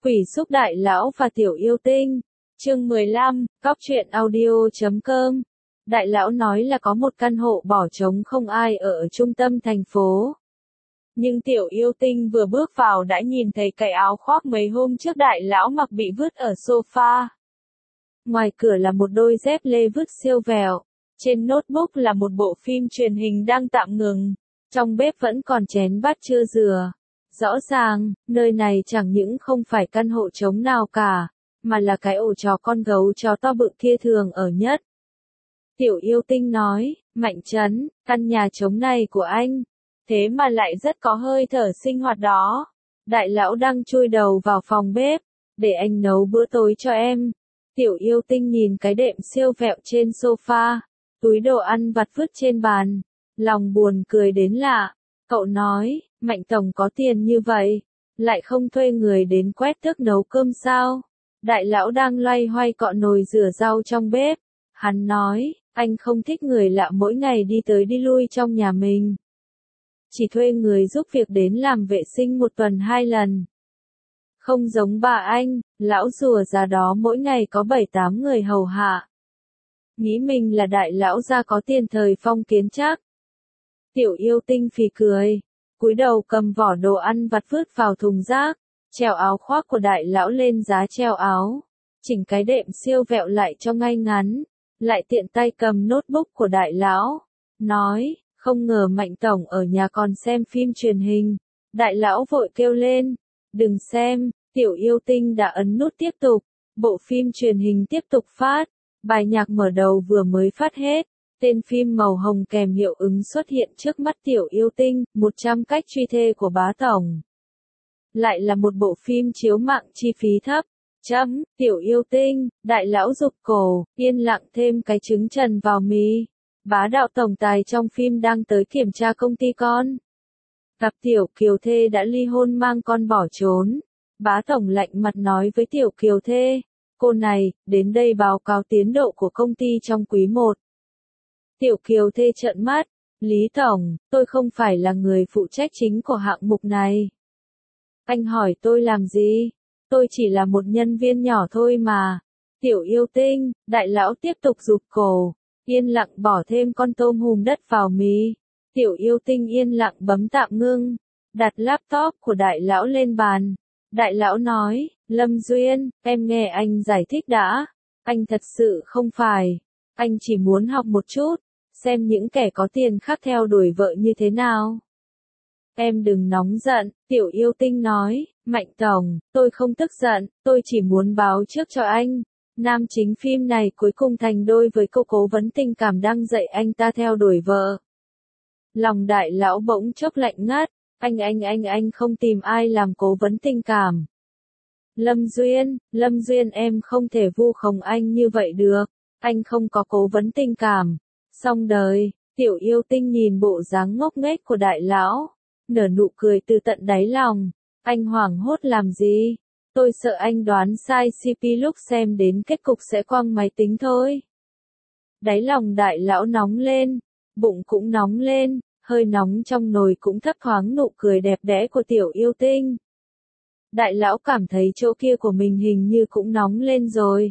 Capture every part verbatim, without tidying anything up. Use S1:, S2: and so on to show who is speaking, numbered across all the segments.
S1: Quỷ xúc đại lão và tiểu yêu tinh. Chương mười lăm, cóc truyện audio chấm com. Đại lão nói là có một căn hộ bỏ trống không ai ở trung tâm thành phố. Nhưng tiểu yêu tinh vừa bước vào đã nhìn thấy cái áo khoác mấy hôm trước đại lão mặc bị vứt ở sofa. Ngoài cửa là một đôi dép lê vứt siêu vẹo. Trên notebook là một bộ phim truyền hình đang tạm ngừng. Trong bếp vẫn còn chén bát chưa rửa. Rõ ràng, nơi này chẳng những không phải căn hộ trống nào cả, mà là cái ổ chó con gấu chó to bự kia thường ở nhất. Tiểu yêu tinh nói, Mạnh Trấn, căn nhà trống này của anh, thế mà lại rất có hơi thở sinh hoạt đó. Đại lão đang chui đầu vào phòng bếp, để anh nấu bữa tối cho em. Tiểu yêu tinh nhìn cái đệm siêu vẹo trên sofa, túi đồ ăn vặt vứt trên bàn, lòng buồn cười đến lạ. Cậu nói, Mạnh Tổng có tiền như vậy, lại không thuê người đến quét tước nấu cơm sao? Đại lão đang loay hoay cọ nồi rửa rau trong bếp. Hắn nói, anh không thích người lạ mỗi ngày đi tới đi lui trong nhà mình. Chỉ thuê người giúp việc đến làm vệ sinh một tuần hai lần. Không giống bà anh, lão rùa già đó mỗi ngày có bảy tám người hầu hạ. Nghĩ mình là đại lão gia có tiền thời phong kiến chắc. Tiểu yêu tinh phì cười, cúi đầu cầm vỏ đồ ăn vặt vứt vào thùng rác, treo áo khoác của đại lão lên giá treo áo, chỉnh cái đệm siêu vẹo lại cho ngay ngắn, lại tiện tay cầm notebook của đại lão, nói, không ngờ Mạnh Tổng ở nhà còn xem phim truyền hình. Đại lão vội kêu lên, đừng xem. Tiểu yêu tinh đã ấn nút tiếp tục, bộ phim truyền hình tiếp tục phát, bài nhạc mở đầu vừa mới phát hết. Tên phim màu hồng kèm hiệu ứng xuất hiện trước mắt tiểu yêu tinh, một trăm cách truy thê của bá tổng. Lại là một bộ phim chiếu mạng chi phí thấp. Chấm, tiểu yêu tinh, đại lão rụt cổ, yên lặng thêm cái trứng trần vào mì. Bá đạo tổng tài trong phim đang tới kiểm tra công ty con. Gặp tiểu kiều thê đã ly hôn mang con bỏ trốn. Bá tổng lạnh mặt nói với tiểu kiều thê, cô này, đến đây báo cáo tiến độ của công ty trong quý một. Tiểu kiều thê trợn mắt, Lý Tổng, tôi không phải là người phụ trách chính của hạng mục này. Anh hỏi tôi làm gì? Tôi chỉ là một nhân viên nhỏ thôi mà. Tiểu yêu tinh, đại lão tiếp tục rụt cổ, yên lặng bỏ thêm con tôm hùm đất vào mì. Tiểu yêu tinh yên lặng bấm tạm ngưng, đặt laptop của đại lão lên bàn. Đại lão nói, Lâm Duyên, em nghe anh giải thích đã. Anh thật sự không phải. Anh chỉ muốn học một chút, xem những kẻ có tiền khác theo đuổi vợ như thế nào. Em đừng nóng giận, tiểu yêu tinh nói, Mạnh Tổng, tôi không tức giận, tôi chỉ muốn báo trước cho anh. Nam chính phim này cuối cùng thành đôi với cô cố vấn tình cảm đang dạy anh ta theo đuổi vợ. Lòng đại lão bỗng chốc lạnh ngắt, anh anh anh anh không tìm ai làm cố vấn tình cảm. Lâm Duyên, Lâm Duyên em không thể vu khống anh như vậy được, anh không có cố vấn tình cảm. Xong đời, tiểu yêu tinh nhìn bộ dáng ngốc nghếch của đại lão, nở nụ cười từ tận đáy lòng. Anh hoảng hốt làm gì? Tôi sợ anh đoán sai xê pê lúc xem đến kết cục sẽ quăng máy tính thôi. Đáy lòng đại lão nóng lên, bụng cũng nóng lên, hơi nóng trong nồi cũng thấp thoáng nụ cười đẹp đẽ của tiểu yêu tinh. Đại lão cảm thấy chỗ kia của mình hình như cũng nóng lên rồi.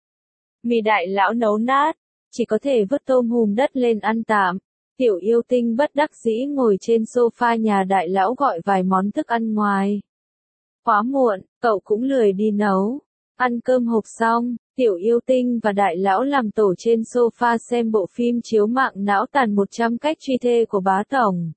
S1: Mì đại lão nấu nát, chỉ có thể vứt tôm hùm đất lên ăn tạm. Tiểu yêu tinh bất đắc dĩ ngồi trên sofa nhà đại lão gọi vài món thức ăn ngoài. Quá muộn, cậu cũng lười đi nấu. Ăn cơm hộp xong, tiểu yêu tinh và đại lão làm tổ trên sofa xem bộ phim chiếu mạng não tàn một trăm cách truy thê của bá tổng.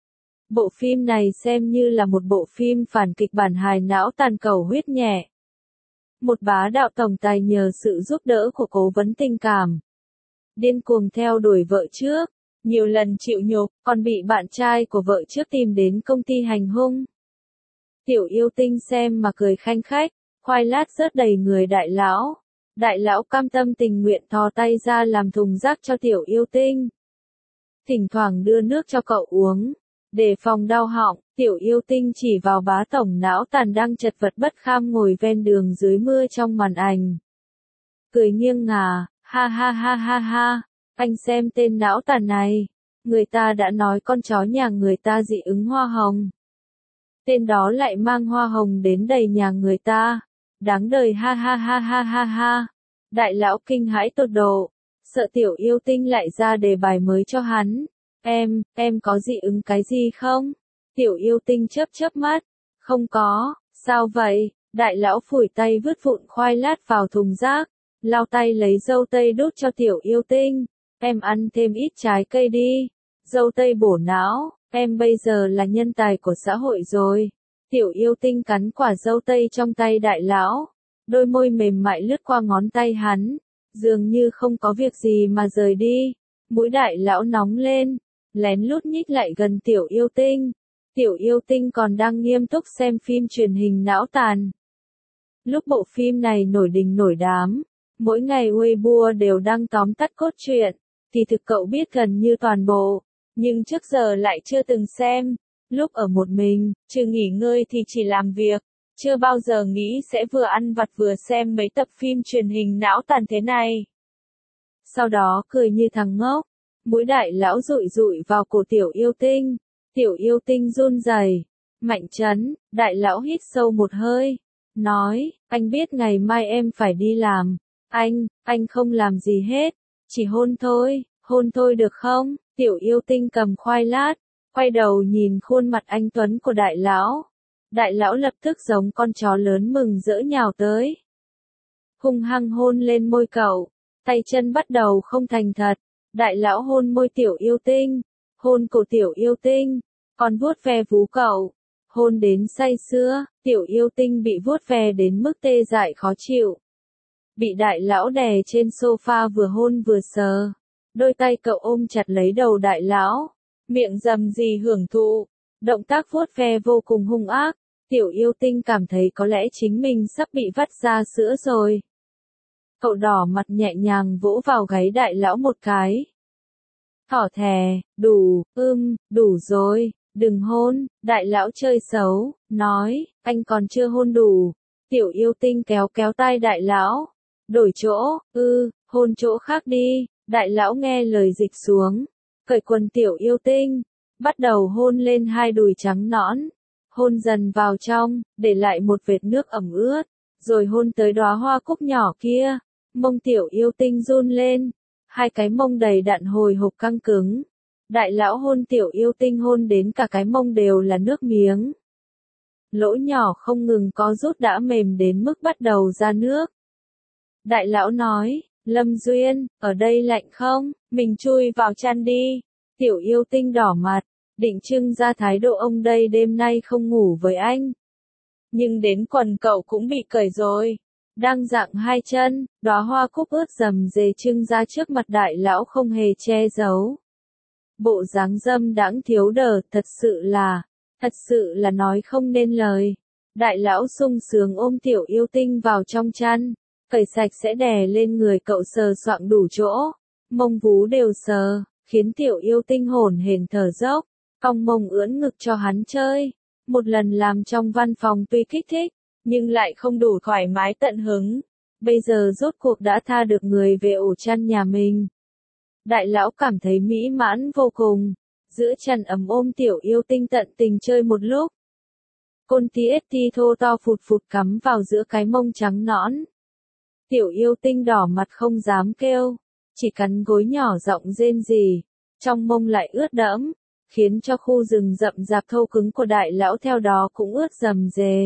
S1: Bộ phim này xem như là một bộ phim phản kịch bản hài não tàn cầu huyết nhẹ. Một bá đạo tổng tài nhờ sự giúp đỡ của cố vấn tình cảm, điên cuồng theo đuổi vợ trước, nhiều lần chịu nhục, còn bị bạn trai của vợ trước tìm đến công ty hành hung. Tiểu yêu tinh xem mà cười khanh khách, khoai lát rớt đầy người đại lão. Đại lão cam tâm tình nguyện thò tay ra làm thùng rác cho tiểu yêu tinh. Thỉnh thoảng đưa nước cho cậu uống. Để phòng đau họng, tiểu yêu tinh chỉ vào bá tổng não tàn đang chật vật bất kham ngồi ven đường dưới mưa trong màn ảnh. Cười nghiêng ngả, ha ha ha ha ha, anh xem tên não tàn này. Người ta đã nói con chó nhà người ta dị ứng hoa hồng. tên đó lại mang hoa hồng đến đầy nhà người ta. Đáng đời ha ha ha ha ha ha. Đại lão kinh hãi tột độ, sợ tiểu yêu tinh lại ra đề bài mới cho hắn. Em, em có dị ứng cái gì không? Tiểu yêu tinh chớp chớp mắt. Không có, sao vậy? Đại lão phủi tay vứt vụn khoai lát vào thùng rác, lau tay lấy dâu tây đút cho tiểu yêu tinh. Em ăn thêm ít trái cây đi, dâu tây bổ não, em bây giờ là nhân tài của xã hội rồi. Tiểu yêu tinh cắn quả dâu tây trong tay đại lão, đôi môi mềm mại lướt qua ngón tay hắn, dường như không có việc gì mà rời đi. Mũi đại lão nóng lên, lén lút nhích lại gần tiểu yêu tinh. Tiểu yêu tinh còn đang nghiêm túc xem phim truyền hình não tàn. Lúc bộ phim này nổi đình nổi đám, mỗi ngày Weibo đều đăng tóm tắt cốt truyện, thì thực cậu biết gần như toàn bộ, nhưng trước giờ lại chưa từng xem. Lúc ở một mình, trừ nghỉ ngơi thì chỉ làm việc, chưa bao giờ nghĩ sẽ vừa ăn vặt vừa xem mấy tập phim truyền hình não tàn thế này. Sau đó cười như thằng ngốc, mũi đại lão dụi dụi vào cổ tiểu yêu tinh. Tiểu yêu tinh run rẩy. Mạnh Trấn, đại lão hít sâu một hơi, nói, anh biết ngày mai em phải đi làm. Anh, anh không làm gì hết, chỉ hôn thôi, hôn thôi được không? Tiểu yêu tinh cầm khoai lát, quay đầu nhìn khuôn mặt anh tuấn của đại lão. Đại lão lập tức giống con chó lớn mừng rỡ nhào tới. Hung hăng hôn lên môi cậu, tay chân bắt đầu không thành thật. Đại lão hôn môi tiểu yêu tinh, hôn cổ tiểu yêu tinh, còn vuốt ve vú cậu, hôn đến say sưa. Tiểu yêu tinh bị vuốt ve đến mức tê dại khó chịu. Bị đại lão đè trên sofa vừa hôn vừa sờ. Đôi tay cậu ôm chặt lấy đầu đại lão, miệng rầm rì hưởng thụ. Động tác vuốt ve vô cùng hung ác. Tiểu yêu tinh cảm thấy có lẽ chính mình sắp bị vắt ra sữa rồi. Cậu đỏ mặt nhẹ nhàng vỗ vào gáy đại lão một cái. Thỏ thè, đủ, ưm, đủ rồi, đừng hôn. Đại lão chơi xấu, nói, anh còn chưa hôn đủ. Tiểu yêu tinh kéo kéo tay đại lão, đổi chỗ, ư, hôn chỗ khác đi. Đại lão nghe lời dịch xuống, cởi quần tiểu yêu tinh, bắt đầu hôn lên hai đùi trắng nõn, hôn dần vào trong, để lại một vệt nước ẩm ướt, rồi hôn tới đóa hoa cúc nhỏ kia. Mông tiểu yêu tinh run lên, hai cái mông đầy đặn hồi hộp căng cứng. Đại lão hôn tiểu yêu tinh hôn đến cả cái mông đều là nước miếng. Lỗ nhỏ không ngừng có rút đã mềm đến mức bắt đầu ra nước. Đại lão nói, Lâm Duyên, ở đây lạnh không? Mình chui vào chăn đi. Tiểu yêu tinh đỏ mặt, định trưng ra thái độ ông đây đêm nay không ngủ với anh. Nhưng đến quần cậu cũng bị cởi rồi. Đang dạng hai chân, đóa hoa cúc ướt rầm rề trưng ra trước mặt đại lão không hề che giấu. Bộ dáng dâm đãng thiếu đờ, thật sự là, thật sự là nói không nên lời. Đại lão sung sướng ôm tiểu yêu tinh vào trong chăn, cởi sạch sẽ đè lên người cậu sờ soạng đủ chỗ, mông vú đều sờ, khiến tiểu yêu tinh hổn hển thở dốc, cong mông ưỡn ngực cho hắn chơi. Một lần làm trong văn phòng tuy kích thích, nhưng lại không đủ thoải mái tận hứng. Bây giờ rốt cuộc đã tha được người về ổ chăn nhà mình. Đại lão cảm thấy mỹ mãn vô cùng, giữa chăn ấm ôm tiểu yêu tinh tận tình chơi một lúc. Côn tí ết ti thô to phụt phụt cắm vào giữa cái mông trắng nõn. Tiểu yêu tinh đỏ mặt không dám kêu, chỉ cắn gối nhỏ giọng rên rỉ, trong mông lại ướt đẫm, khiến cho khu rừng rậm rạp thô cứng của đại lão theo đó cũng ướt rầm rề.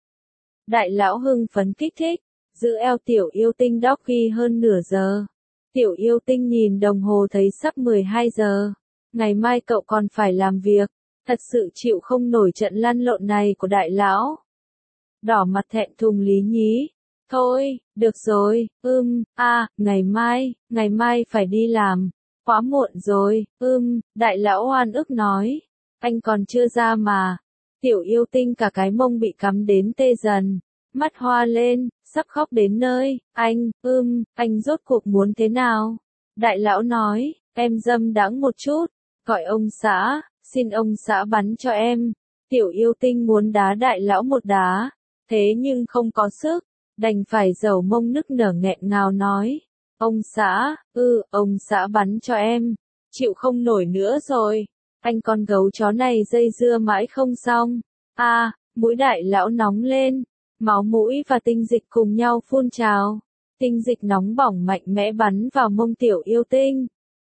S1: Đại lão hưng phấn kích thích, giữ eo tiểu yêu tinh đóc ghi hơn nửa giờ. Tiểu yêu tinh nhìn đồng hồ thấy sắp mười hai giờ. Ngày mai cậu còn phải làm việc, thật sự chịu không nổi trận lăn lộn này của đại lão. Đỏ mặt thẹn thùng lý nhí. Thôi, được rồi, ưm, a, à, ngày mai, ngày mai phải đi làm. Quá muộn rồi, ưm, đại lão oan ức nói. Anh còn chưa ra mà. Tiểu yêu tinh cả cái mông bị cắm đến tê dần, mắt hoa lên, sắp khóc đến nơi. Anh, ưm, anh rốt cuộc muốn thế nào? Đại lão nói, em dâm đãng một chút, gọi ông xã, xin ông xã bắn cho em. Tiểu yêu tinh muốn đá đại lão một đá, thế nhưng không có sức, đành phải dầu mông nức nở nghẹn ngào nói. Ông xã, ư, ừ, ông xã bắn cho em, chịu không nổi nữa rồi. Anh con gấu chó này dây dưa mãi không xong. A, à, mũi đại lão nóng lên, máu mũi và tinh dịch cùng nhau phun trào. Tinh dịch nóng bỏng mạnh mẽ bắn vào mông tiểu yêu tinh.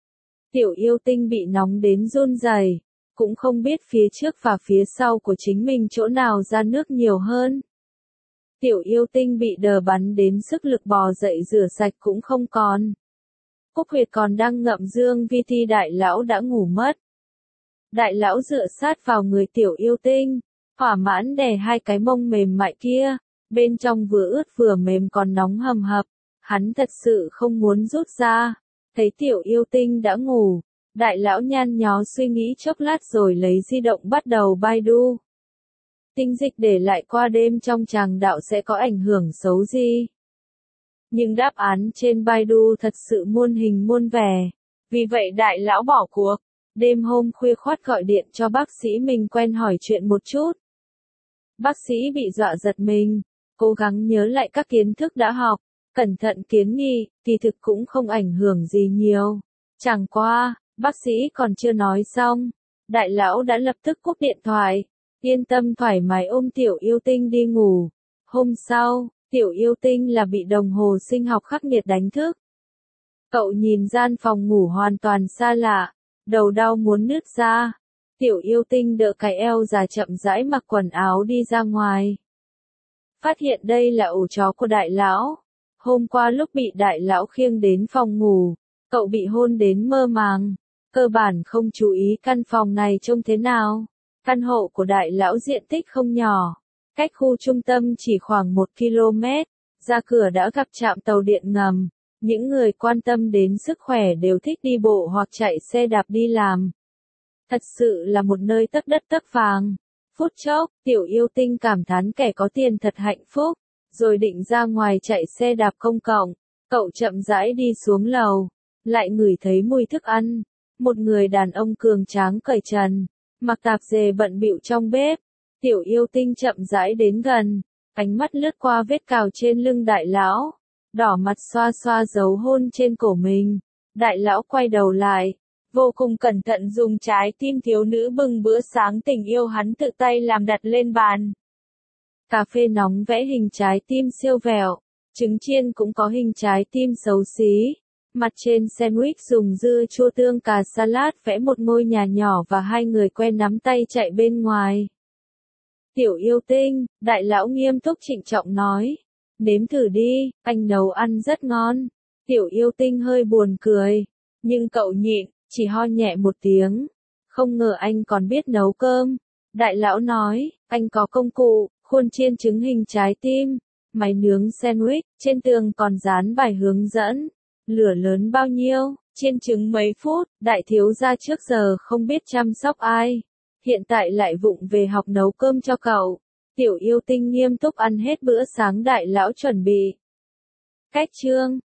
S1: Tiểu yêu tinh bị nóng đến run rẩy, cũng không biết phía trước và phía sau của chính mình chỗ nào ra nước nhiều hơn. Tiểu yêu tinh bị đờ bắn đến sức lực bò dậy rửa sạch cũng không còn. Cúc huyệt còn đang ngậm dương vi thi đại lão đã ngủ mất. Đại lão dựa sát vào người tiểu yêu tinh, thỏa mãn đè hai cái mông mềm mại kia, bên trong vừa ướt vừa mềm còn nóng hầm hập, hắn thật sự không muốn rút ra. Thấy tiểu yêu tinh đã ngủ, đại lão nhăn nhó suy nghĩ chốc lát rồi lấy di động bắt đầu Baidu. Tinh dịch để lại qua đêm trong tràng đạo sẽ có ảnh hưởng xấu gì? Nhưng đáp án trên Baidu thật sự muôn hình muôn vẻ, vì vậy đại lão bỏ cuộc. Đêm hôm khuya khoắt gọi điện cho bác sĩ mình quen hỏi chuyện một chút. Bác sĩ bị dọa giật mình, cố gắng nhớ lại các kiến thức đã học, cẩn thận kiến nghị, kỳ thực cũng không ảnh hưởng gì nhiều. Chẳng qua, bác sĩ còn chưa nói xong, đại lão đã lập tức cúp điện thoại, yên tâm thoải mái ôm tiểu yêu tinh đi ngủ. Hôm sau, tiểu yêu tinh là bị đồng hồ sinh học khắc nghiệt đánh thức. Cậu nhìn gian phòng ngủ hoàn toàn xa lạ, đầu đau muốn nứt ra. Tiểu yêu tinh đỡ cái eo già chậm rãi mặc quần áo đi ra ngoài. Phát hiện đây là ổ chó của đại lão. Hôm qua lúc bị đại lão khiêng đến phòng ngủ, cậu bị hôn đến mơ màng, cơ bản không chú ý căn phòng này trông thế nào. Căn hộ của đại lão diện tích không nhỏ, cách khu trung tâm chỉ khoảng một ki lô mét, ra cửa đã gặp trạm tàu điện ngầm. Những người quan tâm đến sức khỏe đều thích đi bộ hoặc chạy xe đạp đi làm. Thật sự là một nơi tấp đất tấp vàng. Phút chốc, tiểu yêu tinh cảm thán kẻ có tiền thật hạnh phúc, rồi định ra ngoài chạy xe đạp công cộng. Cậu chậm rãi đi xuống lầu, lại ngửi thấy mùi thức ăn. Một người đàn ông cường tráng cởi trần, mặc tạp dề bận bịu trong bếp. Tiểu yêu tinh chậm rãi đến gần, ánh mắt lướt qua vết cào trên lưng đại lão, đỏ mặt xoa xoa dấu hôn trên cổ mình. Đại lão quay đầu lại, vô cùng cẩn thận dùng trái tim thiếu nữ bưng bữa sáng tình yêu hắn tự tay làm đặt lên bàn. Cà phê nóng vẽ hình trái tim siêu vẹo, trứng chiên cũng có hình trái tim xấu xí. Mặt trên sandwich dùng dưa chua tương cà salad vẽ một ngôi nhà nhỏ và hai người quen nắm tay chạy bên ngoài. Tiểu yêu tinh, đại lão nghiêm túc trịnh trọng nói. Nếm thử đi, anh nấu ăn rất ngon. Tiểu yêu tinh hơi buồn cười, nhưng cậu nhịn, chỉ ho nhẹ một tiếng. Không ngờ anh còn biết nấu cơm. Đại lão nói, anh có công cụ, khuôn chiên trứng hình trái tim, máy nướng sandwich, trên tường còn dán bài hướng dẫn. Lửa lớn bao nhiêu, chiên trứng mấy phút, đại thiếu gia trước giờ không biết chăm sóc ai. Hiện tại lại vụng về học nấu cơm cho cậu. Tiểu yêu tinh nghiêm túc ăn hết bữa sáng đại lão chuẩn bị. Cách chương